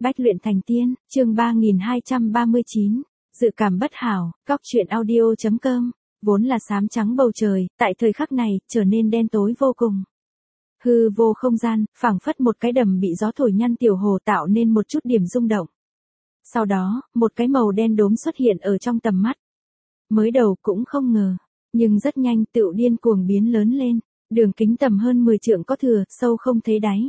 Bách luyện thành tiên, chương 3239, dự cảm bất hảo, góc truyện audio.com, vốn là xám trắng bầu trời, tại thời khắc này, trở nên đen tối vô cùng. Hư vô không gian, phảng phất một cái đầm bị gió thổi nhăn tiểu hồ tạo nên một chút điểm rung động. Sau đó, một cái màu đen đốm xuất hiện ở trong tầm mắt. Mới đầu cũng không ngờ, nhưng rất nhanh tựu điên cuồng biến lớn lên, đường kính tầm hơn 10 trượng có thừa, sâu không thấy đáy.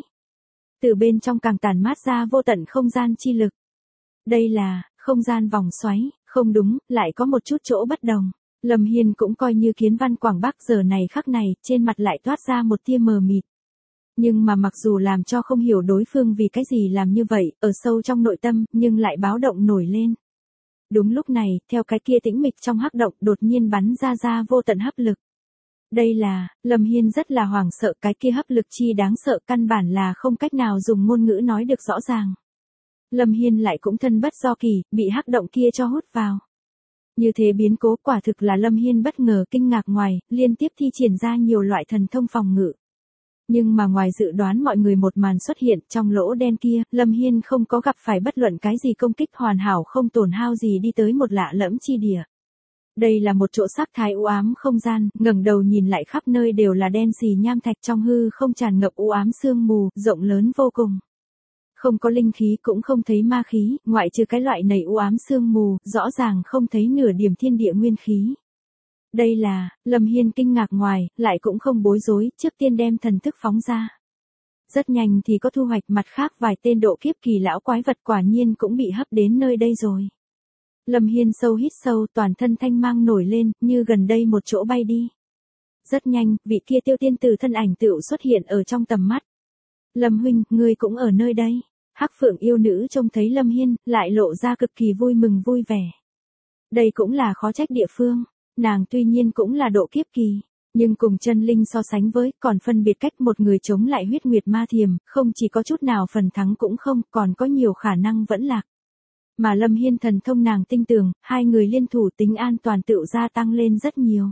Từ bên trong càng tản mát ra vô tận không gian chi lực. Đây là, không gian vòng xoáy, không đúng, lại có một chút chỗ bất đồng. Lâm Hiên cũng coi như kiến văn Quảng Bắc giờ này khắc này, trên mặt lại toát ra một tia mờ mịt. Nhưng mà mặc dù làm cho không hiểu đối phương vì cái gì làm như vậy, ở sâu trong nội tâm, nhưng lại báo động nổi lên. Đúng lúc này, theo cái kia tĩnh mịch trong hắc động đột nhiên bắn ra vô tận hấp lực. Đây là, Lâm Hiên rất là hoảng sợ, cái kia hấp lực chi đáng sợ, căn bản là không cách nào dùng ngôn ngữ nói được rõ ràng. Lâm Hiên lại cũng thân bất do kỳ, bị hắc động kia cho hút vào. Như thế biến cố quả thực là Lâm Hiên bất ngờ kinh ngạc ngoài, liên tiếp thi triển ra nhiều loại thần thông phòng ngự. Nhưng mà ngoài dự đoán mọi người một màn xuất hiện trong lỗ đen kia, Lâm Hiên không có gặp phải bất luận cái gì công kích hoàn hảo không tổn hao gì đi tới một lạ lẫm chi địa. Đây là một chỗ sắc thái u ám không gian, ngẩng đầu nhìn lại khắp nơi đều là đen xì nham thạch, trong hư không tràn ngập u ám sương mù, rộng lớn vô cùng. Không có linh khí cũng không thấy ma khí, ngoại trừ cái loại này u ám sương mù, rõ ràng không thấy nửa điểm thiên địa nguyên khí. Đây là, Lâm Hiên kinh ngạc ngoài, lại cũng không bối rối, trước tiên đem thần thức phóng ra. Rất nhanh thì có thu hoạch, mặt khác vài tên độ kiếp kỳ lão quái vật quả nhiên cũng bị hấp đến nơi đây rồi. Lâm Hiên sâu hít sâu, toàn thân thanh mang nổi lên, như gần đây một chỗ bay đi. Rất nhanh, vị kia Tiêu tiên tử thân ảnh tựu xuất hiện ở trong tầm mắt. Lâm huynh, ngươi cũng ở nơi đây. Hắc Phượng yêu nữ trông thấy Lâm Hiên, lại lộ ra cực kỳ vui mừng vui vẻ. Đây cũng là khó trách địa phương. Nàng tuy nhiên cũng là độ kiếp kỳ, nhưng cùng chân linh so sánh với, còn phân biệt cách một người chống lại huyết nguyệt ma thiềm, không chỉ có chút nào phần thắng cũng không, còn có nhiều khả năng vẫn lạc. Mà Lâm Hiên thần thông nàng tinh tường, hai người liên thủ tính an toàn tựu gia tăng lên rất nhiều.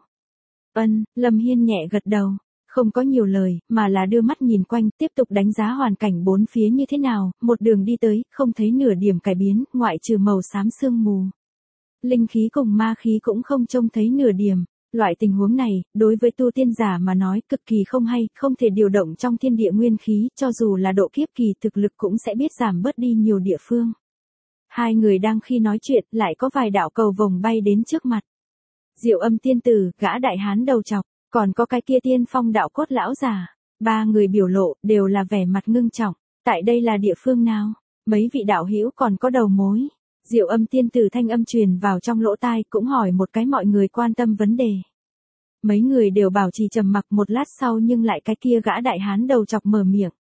Lâm Hiên nhẹ gật đầu, không có nhiều lời, mà là đưa mắt nhìn quanh, tiếp tục đánh giá hoàn cảnh bốn phía như thế nào, một đường đi tới, không thấy nửa điểm cải biến, ngoại trừ màu xám sương mù. Linh khí cùng ma khí cũng không trông thấy nửa điểm. Loại tình huống này, đối với tu tiên giả mà nói cực kỳ không hay, không thể điều động trong thiên địa nguyên khí, cho dù là độ kiếp kỳ thực lực cũng sẽ biết giảm bớt đi nhiều địa phương. Hai người đang khi nói chuyện, lại có vài đạo cầu vồng bay đến trước mặt. Diệu Âm tiên tử, gã đại hán đầu trọc, còn có cái kia Tiên Phong đạo cốt lão già. Ba người biểu lộ, đều là vẻ mặt ngưng trọng. Tại đây là địa phương nào? Mấy vị đạo hữu còn có đầu mối. Diệu Âm tiên tử thanh âm truyền vào trong lỗ tai, cũng hỏi một cái mọi người quan tâm vấn đề. Mấy người đều bảo trì trầm mặc một lát sau, nhưng lại cái kia gã đại hán đầu chọc mở miệng.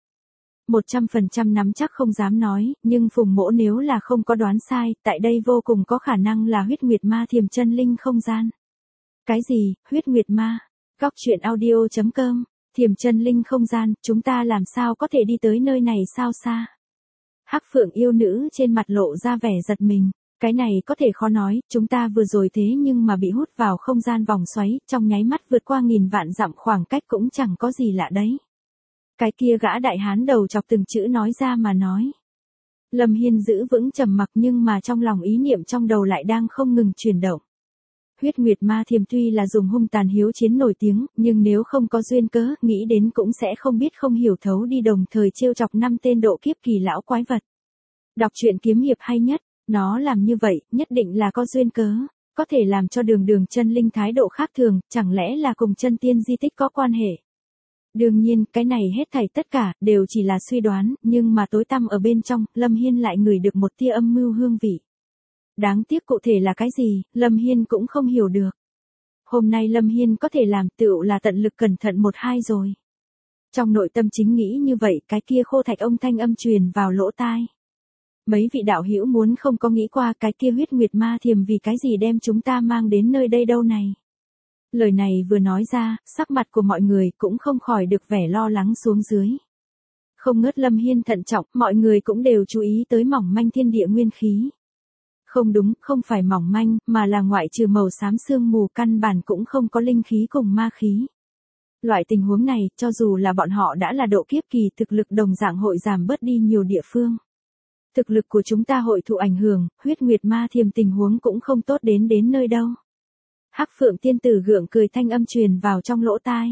100% nắm chắc không dám nói, nhưng Phùng Mỗ nếu là không có đoán sai, tại đây vô cùng có khả năng là huyết nguyệt ma thiềm chân linh không gian. Cái gì, huyết nguyệt ma? Góc truyện audio.com, thiềm chân linh không gian, chúng ta làm sao có thể đi tới nơi này sao xa? Hắc Phượng yêu nữ trên mặt lộ ra vẻ giật mình, cái này có thể khó nói, chúng ta vừa rồi thế nhưng mà bị hút vào không gian vòng xoáy, trong nháy mắt vượt qua nghìn vạn dặm khoảng cách cũng chẳng có gì lạ đấy. Cái kia gã đại hán đầu chọc từng chữ nói ra mà nói. Lâm Hiên giữ vững trầm mặc, nhưng mà trong lòng ý niệm trong đầu lại đang không ngừng chuyển động. Huyết nguyệt ma thiềm tuy là dùng hung tàn hiếu chiến nổi tiếng, nhưng nếu không có duyên cớ, nghĩ đến cũng sẽ không biết không hiểu thấu đi đồng thời trêu chọc 5 tên độ kiếp kỳ lão quái vật. Đọc truyện kiếm hiệp hay nhất, nó làm như vậy, nhất định là có duyên cớ, có thể làm cho đường chân linh thái độ khác thường, chẳng lẽ là cùng chân tiên di tích có quan hệ. Đương nhiên, cái này hết thảy tất cả, đều chỉ là suy đoán, nhưng mà tối tăm ở bên trong, Lâm Hiên lại ngửi được một tia âm mưu hương vị. Đáng tiếc cụ thể là cái gì, Lâm Hiên cũng không hiểu được. Hôm nay Lâm Hiên có thể làm tựu là tận lực cẩn thận một hai rồi. Trong nội tâm chính nghĩ như vậy, cái kia khô thạch ông thanh âm truyền vào lỗ tai. Mấy vị đạo hữu muốn không có nghĩ qua cái kia huyết nguyệt ma thiềm vì cái gì đem chúng ta mang đến nơi đây đâu này. Lời này vừa nói ra, sắc mặt của mọi người cũng không khỏi được vẻ lo lắng xuống dưới. Không ngớt Lâm Hiên thận trọng, mọi người cũng đều chú ý tới mỏng manh thiên địa nguyên khí. Không đúng, không phải mỏng manh, mà là ngoại trừ màu xám sương mù căn bản cũng không có linh khí cùng ma khí. Loại tình huống này, cho dù là bọn họ đã là độ kiếp kỳ thực lực đồng dạng hội giảm bớt đi nhiều địa phương. Thực lực của chúng ta hội thụ ảnh hưởng, huyết nguyệt ma thiềm tình huống cũng không tốt đến nơi đâu. Hắc Phượng tiên tử gượng cười thanh âm truyền vào trong lỗ tai.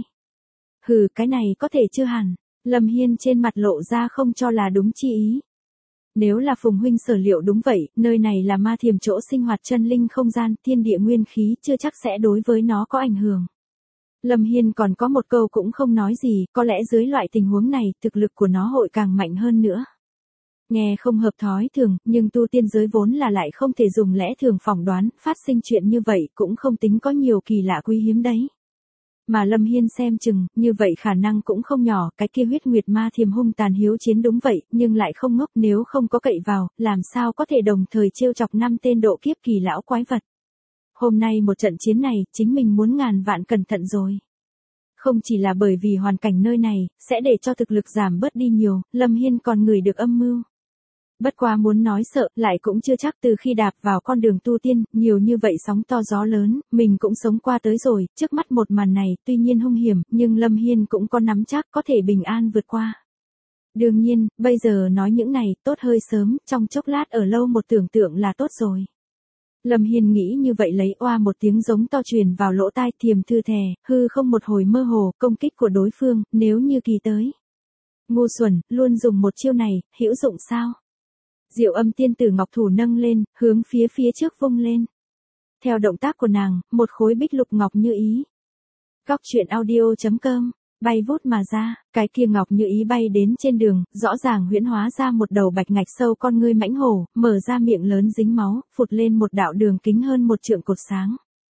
Hừ, cái này có thể chưa hẳn. Lâm Hiên trên mặt lộ ra không cho là đúng chi ý. Nếu là Phùng huynh sở liệu đúng vậy, nơi này là ma thiềm chỗ sinh hoạt chân linh không gian, thiên địa nguyên khí chưa chắc sẽ đối với nó có ảnh hưởng. Lâm Hiên còn có một câu cũng không nói gì, có lẽ dưới loại tình huống này, thực lực của nó hội càng mạnh hơn nữa. Nghe không hợp thói thường, nhưng tu tiên giới vốn là lại không thể dùng lẽ thường phỏng đoán, phát sinh chuyện như vậy cũng không tính có nhiều kỳ lạ quý hiếm đấy. Mà Lâm Hiên xem chừng, như vậy khả năng cũng không nhỏ, cái kia huyết nguyệt ma thiềm hung tàn hiếu chiến đúng vậy, nhưng lại không ngốc, nếu không có cậy vào, làm sao có thể đồng thời trêu chọc 5 tên độ kiếp kỳ lão quái vật. Hôm nay một trận chiến này, chính mình muốn ngàn vạn cẩn thận rồi. Không chỉ là bởi vì hoàn cảnh nơi này, sẽ để cho thực lực giảm bớt đi nhiều, Lâm Hiên còn ngửi được âm mưu. Bất quá muốn nói sợ, lại cũng chưa chắc từ khi đạp vào con đường tu tiên, nhiều như vậy sóng to gió lớn, mình cũng sống qua tới rồi, trước mắt một màn này, tuy nhiên hung hiểm, nhưng Lâm Hiên cũng có nắm chắc có thể bình an vượt qua. Đương nhiên, bây giờ nói những này, tốt hơi sớm, trong chốc lát ở lâu một tưởng tượng là tốt rồi. Lâm Hiên nghĩ như vậy lấy oa một tiếng giống to truyền vào lỗ tai thiềm thư thè, hư không một hồi mơ hồ, công kích của đối phương, nếu như kỳ tới. Ngu xuẩn, luôn dùng một chiêu này, hữu dụng sao? Diệu Âm tiên tử ngọc thủ nâng lên, hướng phía trước vung lên. Theo động tác của nàng, một khối bích lục ngọc như ý. Góc truyện audio.com, bay vút mà ra, cái kia ngọc như ý bay đến trên đường, rõ ràng huyễn hóa ra một đầu bạch ngạch sâu con ngươi mãnh hổ, mở ra miệng lớn dính máu, phụt lên một đạo đường kính hơn một trượng cột sáng.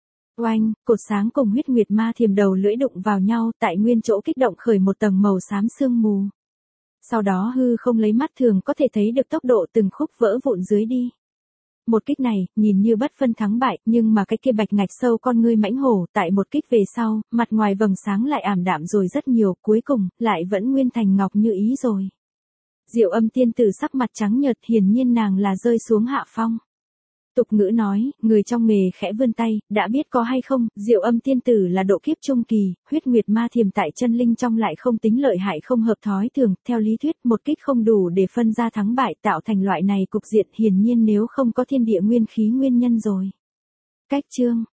Oanh, cột sáng cùng huyết nguyệt ma thiềm đầu lưỡi đụng vào nhau, tại nguyên chỗ kích động khởi một tầng màu xám sương mù. Sau đó hư không lấy mắt thường có thể thấy được tốc độ từng khúc vỡ vụn dưới đi. Một kích này, nhìn như bất phân thắng bại, nhưng mà cái kia bạch ngạch sâu con ngươi mãnh hổ, tại một kích về sau, mặt ngoài vầng sáng lại ảm đạm rồi rất nhiều, cuối cùng, lại vẫn nguyên thành ngọc như ý rồi. Diệu Âm tiên tử sắc mặt trắng nhợt, hiển nhiên nàng là rơi xuống hạ phong. Tục ngữ nói, người trong nghề khẽ vươn tay, đã biết có hay không, Diệu Âm tiên tử là độ kiếp trung kỳ, huyết nguyệt ma thiềm tại chân linh trong lại không tính lợi hại không hợp thói thường, theo lý thuyết một kích không đủ để phân ra thắng bại tạo thành loại này cục diện hiển nhiên nếu không có thiên địa nguyên khí nguyên nhân rồi. Cách chương